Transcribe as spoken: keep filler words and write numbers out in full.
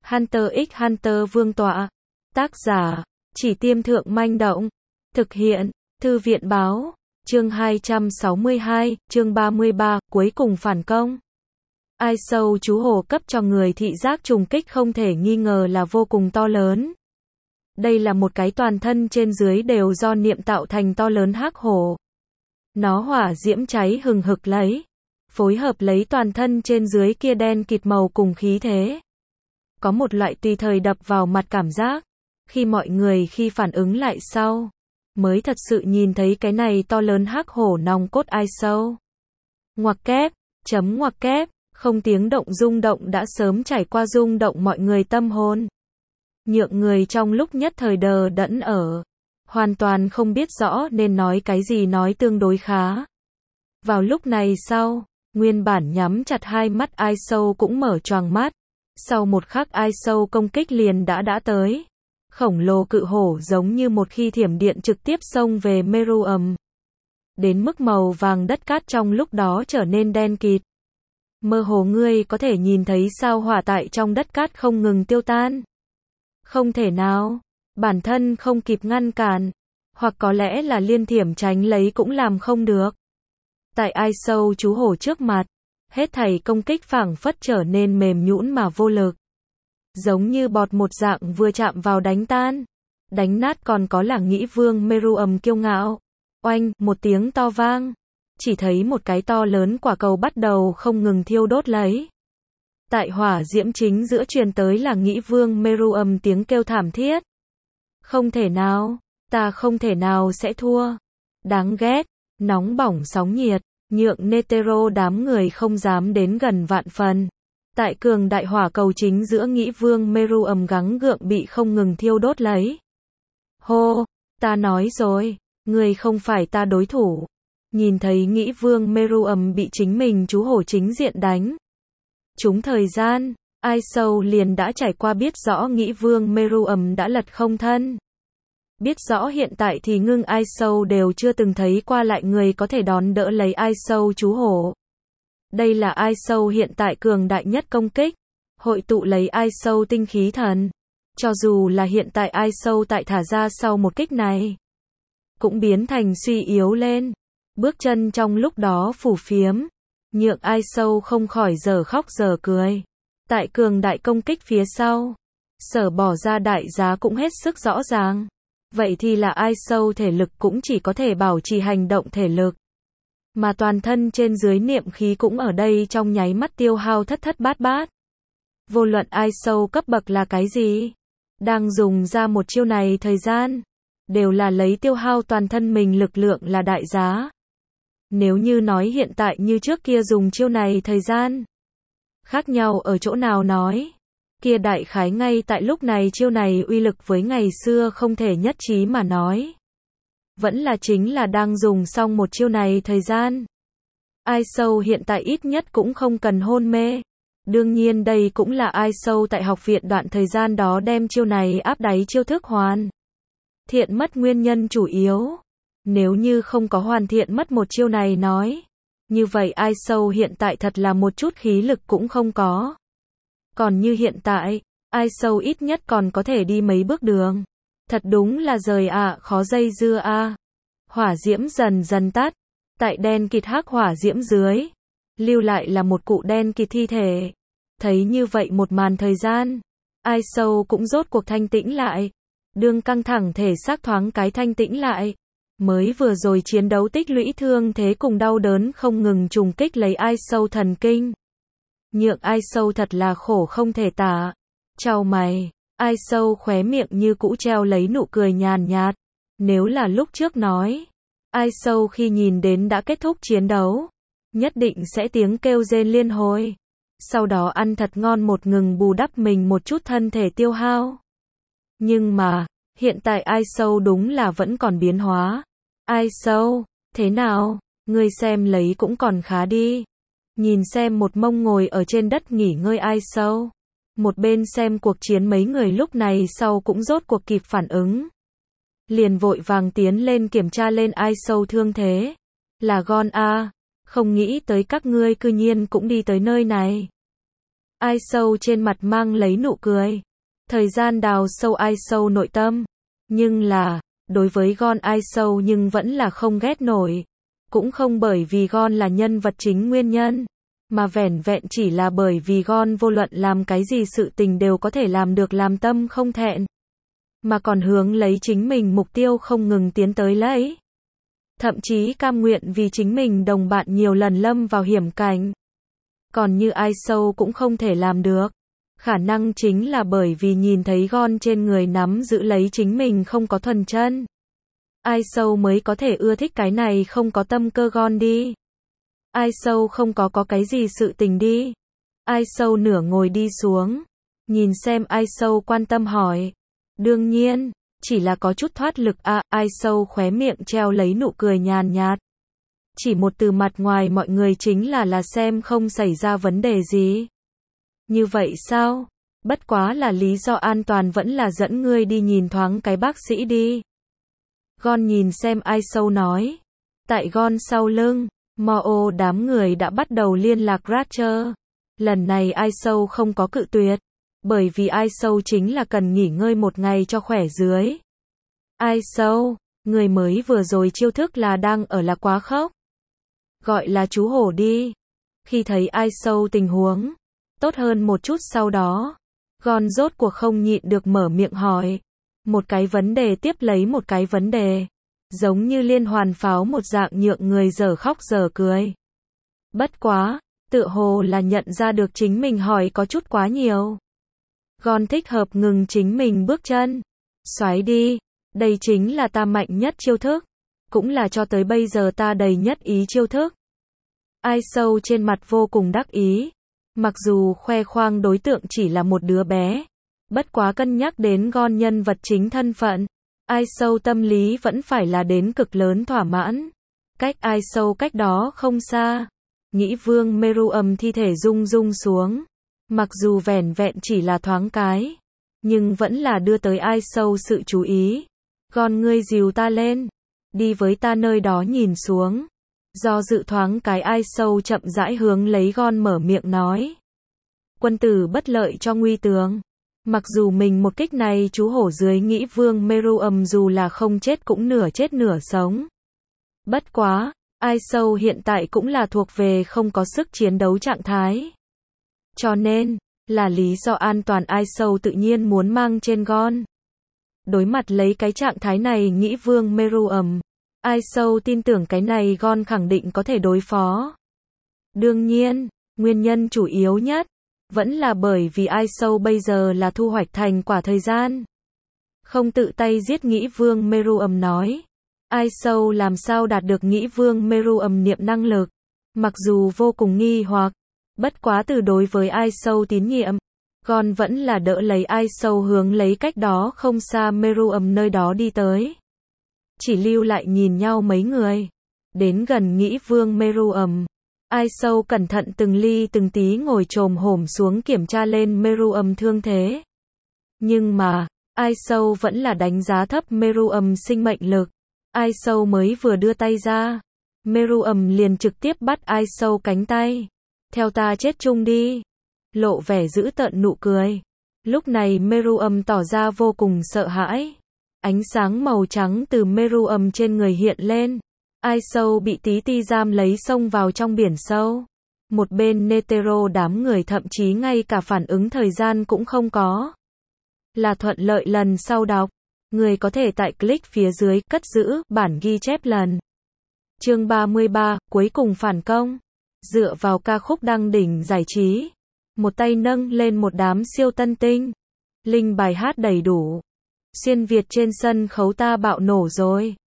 Hunter x Hunter Vương tọa. Tác giả, Chỉ Tiêm Thượng Manh Động. Thực hiện, Thư viện Báo. Chương hai trăm sáu mươi hai, chương ba mươi ba, cuối cùng phản công. Ai Sâu chú hổ cấp cho người thị giác trùng kích không thể nghi ngờ là vô cùng to lớn. Đây là một cái toàn thân trên dưới đều do niệm tạo thành to lớn hắc hổ. Nó hỏa diễm cháy hừng hực lấy, phối hợp lấy toàn thân trên dưới kia đen kịt màu cùng khí thế. Có một loại tùy thời đập vào mặt cảm giác, khi mọi người khi phản ứng lại sau, mới thật sự nhìn thấy cái này to lớn hắc hổ nòng cốt Ai Sâu. Ngoặc kép, chấm ngoặc kép, không tiếng động rung động đã sớm trải qua rung động mọi người tâm hồn. Nhượng người trong lúc nhất thời đờ đẫn ở, hoàn toàn không biết rõ nên nói cái gì nói tương đối khá. Vào lúc này sau, nguyên bản nhắm chặt hai mắt Ai Sâu cũng mở choàng mắt. Sau một khắc Ai Sâu công kích liền đã đã tới. Khổng lồ cự hổ giống như một khi thiểm điện trực tiếp xông về Meruem. Đến mức màu vàng đất cát trong lúc đó trở nên đen kịt. Mơ hồ ngươi có thể nhìn thấy sao hỏa tại trong đất cát không ngừng tiêu tan. Không thể nào, bản thân không kịp ngăn cản, hoặc có lẽ là liên thiểm tránh lấy cũng làm không được. Tại Ai Sâu chú hổ trước mặt, hết thảy công kích phảng phất trở nên mềm nhũn mà vô lực. Giống như bọt một dạng vừa chạm vào đánh tan, đánh nát còn có là Nghĩ Vương Meruem kiêu ngạo. Oanh, một tiếng to vang, chỉ thấy một cái to lớn quả cầu bắt đầu không ngừng thiêu đốt lấy. Tại hỏa diễm chính giữa truyền tới là Nghĩ Vương Meruem tiếng kêu thảm thiết. Không thể nào, ta không thể nào sẽ thua. Đáng ghét, nóng bỏng sóng nhiệt, nhượng Netero đám người không dám đến gần vạn phần. Tại cường đại hỏa cầu chính giữa Nghĩ Vương Meruem gắng gượng bị không ngừng thiêu đốt lấy. Hô, ta nói rồi, người không phải ta đối thủ. Nhìn thấy Nghĩ Vương Meruem bị chính mình chú hổ chính diện đánh. Chúng thời gian, Ai Sâu liền đã trải qua biết rõ Nghĩ Vương Meruem đã lật không thân. Biết rõ hiện tại thì ngưng Ai Sâu đều chưa từng thấy qua lại người có thể đón đỡ lấy Ai Sâu chú hổ. Đây là Ai Sâu hiện tại cường đại nhất công kích, hội tụ lấy Ai Sâu tinh khí thần. Cho dù là hiện tại Ai Sâu tại thả ra sau một kích này, cũng biến thành suy yếu lên. Bước chân trong lúc đó phủ phiếm, nhượng Ai Sâu không khỏi giờ khóc giờ cười. Tại cường đại công kích phía sau, sở bỏ ra đại giá cũng hết sức rõ ràng. Vậy thì là Ai Sâu thể lực cũng chỉ có thể bảo trì hành động thể lực. Mà toàn thân trên dưới niệm khí cũng ở đây trong nháy mắt tiêu hao thất thất bát bát. Vô luận Ai Sâu cấp bậc là cái gì, đang dùng ra một chiêu này thời gian, đều là lấy tiêu hao toàn thân mình lực lượng là đại giá. Nếu như nói hiện tại như trước kia dùng chiêu này thời gian, khác nhau ở chỗ nào nói, kia đại khái ngay tại lúc này chiêu này uy lực với ngày xưa không thể nhất trí mà nói. Vẫn là chính là đang dùng xong một chiêu này thời gian. Ai Sâu hiện tại ít nhất cũng không cần hôn mê. Đương nhiên đây cũng là Ai Sâu tại học viện đoạn thời gian đó đem chiêu này áp đáy chiêu thức hoàn thiện mất nguyên nhân chủ yếu. Nếu như không có hoàn thiện mất một chiêu này nói, như vậy Ai Sâu hiện tại thật là một chút khí lực cũng không có. Còn như hiện tại, Ai Sâu ít nhất còn có thể đi mấy bước đường. Thật đúng là rời ạ, à, khó dây dưa a. À. Hỏa diễm dần dần tắt, tại đen kịt hắc hỏa diễm dưới, lưu lại là một cụ đen kịt thi thể. Thấy như vậy một màn thời gian, Ai Sâu cũng rốt cuộc thanh tĩnh lại. Đương căng thẳng thể xác thoáng cái thanh tĩnh lại. Mới vừa rồi chiến đấu tích lũy thương thế cùng đau đớn không ngừng trùng kích lấy Ai Sâu thần kinh. Nhượng Ai Sâu thật là khổ không thể tả. Chau mày, Ai Sâu khóe miệng như cũ treo lấy nụ cười nhàn nhạt. Nếu là lúc trước nói, Ai Sâu khi nhìn đến đã kết thúc chiến đấu, nhất định sẽ tiếng kêu rên liên hồi. Sau đó ăn thật ngon một ngừng bù đắp mình một chút thân thể tiêu hao. Nhưng mà, hiện tại Ai Sâu đúng là vẫn còn biến hóa. Ai Sâu, thế nào, ngươi xem lấy cũng còn khá đi. Nhìn xem một mông ngồi ở trên đất nghỉ ngơi Ai Sâu. Một bên xem cuộc chiến mấy người lúc này sau cũng rốt cuộc kịp phản ứng. Liền vội vàng tiến lên kiểm tra lên Ai Sâu thương thế. Là Gon a, không nghĩ tới các ngươi cư nhiên cũng đi tới nơi này. Ai sâu trên mặt mang lấy nụ cười. Thời gian đào sâu ai sâu nội tâm. Nhưng là, đối với Gon ai sâu nhưng vẫn là không ghét nổi. Cũng không bởi vì Gon là nhân vật chính nguyên nhân. Mà vẻn vẹn chỉ là bởi vì Gon vô luận làm cái gì sự tình đều có thể làm được làm tâm không thẹn. Mà còn hướng lấy chính mình mục tiêu không ngừng tiến tới lấy. Thậm chí cam nguyện vì chính mình đồng bạn nhiều lần lâm vào hiểm cảnh. Còn như ai sâu cũng không thể làm được. Khả năng chính là bởi vì nhìn thấy Gon trên người nắm giữ lấy chính mình không có thuần chân. Ai sâu mới có thể ưa thích cái này không có tâm cơ Gon đi. Ai sâu không có có cái gì sự tình đi. Ai sâu nửa ngồi đi xuống. Nhìn xem ai sâu quan tâm hỏi. Đương nhiên, chỉ là có chút thoát lực à, ai sâu khóe miệng treo lấy nụ cười nhàn nhạt. Chỉ một từ mặt ngoài mọi người chính là là xem không xảy ra vấn đề gì. Như vậy sao? Bất quá là lý do an toàn vẫn là dẫn ngươi đi nhìn thoáng cái bác sĩ đi. Gon nhìn xem ai sâu nói. Tại Gon sau lưng, Mo đám người đã bắt đầu liên lạc Ratcher. Lần này ai sâu không có cự tuyệt. Bởi vì ai sâu chính là cần nghỉ ngơi một ngày cho khỏe dưới. Ai sâu, người mới vừa rồi chiêu thức là đang ở là quá khốc. Gọi là chú hổ đi. Khi thấy ai sâu tình huống tốt hơn một chút sau đó, Gon rốt cuộc không nhịn được mở miệng hỏi. Một cái vấn đề tiếp lấy một cái vấn đề. Giống như liên hoàn pháo một dạng nhượng người dở khóc dở cười. Bất quá, tựa hồ là nhận ra được chính mình hỏi có chút quá nhiều. Gon thích hợp ngừng chính mình bước chân. Xoáy đi, đây chính là ta mạnh nhất chiêu thức. Cũng là cho tới bây giờ ta đầy nhất ý chiêu thức. Ai sâu trên mặt vô cùng đắc ý. Mặc dù khoe khoang đối tượng chỉ là một đứa bé. Bất quá cân nhắc đến Gon nhân vật chính thân phận. Ai sâu tâm lý vẫn phải là đến cực lớn thỏa mãn. Cách ai sâu cách đó không xa. Nghĩ Vương Meruem thi thể rung rung xuống. Mặc dù vẻn vẹn chỉ là thoáng cái. Nhưng vẫn là đưa tới ai sâu sự chú ý. Gon ngươi dìu ta lên. Đi với ta nơi đó nhìn xuống. Do dự thoáng cái ai sâu chậm rãi hướng lấy Gon mở miệng nói. Quân tử bất lợi cho nguy tướng. Mặc dù mình một kích này chú hổ dưới nghĩ Vương Meruem dù là không chết cũng nửa chết nửa sống. Bất quá, ai sâu hiện tại cũng là thuộc về không có sức chiến đấu trạng thái. Cho nên, là lý do an toàn ai sâu tự nhiên muốn mang trên Gon. Đối mặt lấy cái trạng thái này nghĩ Vương Meruem. Ai sâu tin tưởng cái này Gon khẳng định có thể đối phó. Đương nhiên, nguyên nhân chủ yếu nhất vẫn là bởi vì ai sâu bây giờ là thu hoạch thành quả thời gian. Không tự tay giết nghĩ Vương Meruem nói. Ai sâu làm sao đạt được nghĩ Vương Meruem niệm năng lực. Mặc dù vô cùng nghi hoặc. Bất quá từ đối với ai sâu tín nhiệm. Gon vẫn là đỡ lấy ai sâu hướng lấy cách đó không xa Meruem nơi đó đi tới. Chỉ lưu lại nhìn nhau mấy người. Đến gần nghĩ Vương Meruem. Ai sâu cẩn thận từng ly từng tí ngồi chồm hổm xuống kiểm tra lên Meruem thương thế. Nhưng mà, ai sâu vẫn là đánh giá thấp Meruem sinh mệnh lực. Ai sâu mới vừa đưa tay ra. Meruem liền trực tiếp bắt ai sâu cánh tay. Theo ta chết chung đi. Lộ vẻ dữ tợn nụ cười. Lúc này Meruem tỏ ra vô cùng sợ hãi. Ánh sáng màu trắng từ Meruem trên người hiện lên. Ai sâu bị tí ti giam lấy xông vào trong biển sâu. Một bên Netero đám người thậm chí ngay cả phản ứng thời gian cũng không có. Là thuận lợi lần sau đọc. Người có thể tại click phía dưới cất giữ bản ghi chép lần. Chương ba mươi ba, cuối cùng phản công. Dựa vào ca khúc đăng đỉnh giải trí. Một tay nâng lên một đám siêu tân tinh. Linh bài hát đầy đủ. Xuyên Việt trên sân khấu ta bạo nổ rồi.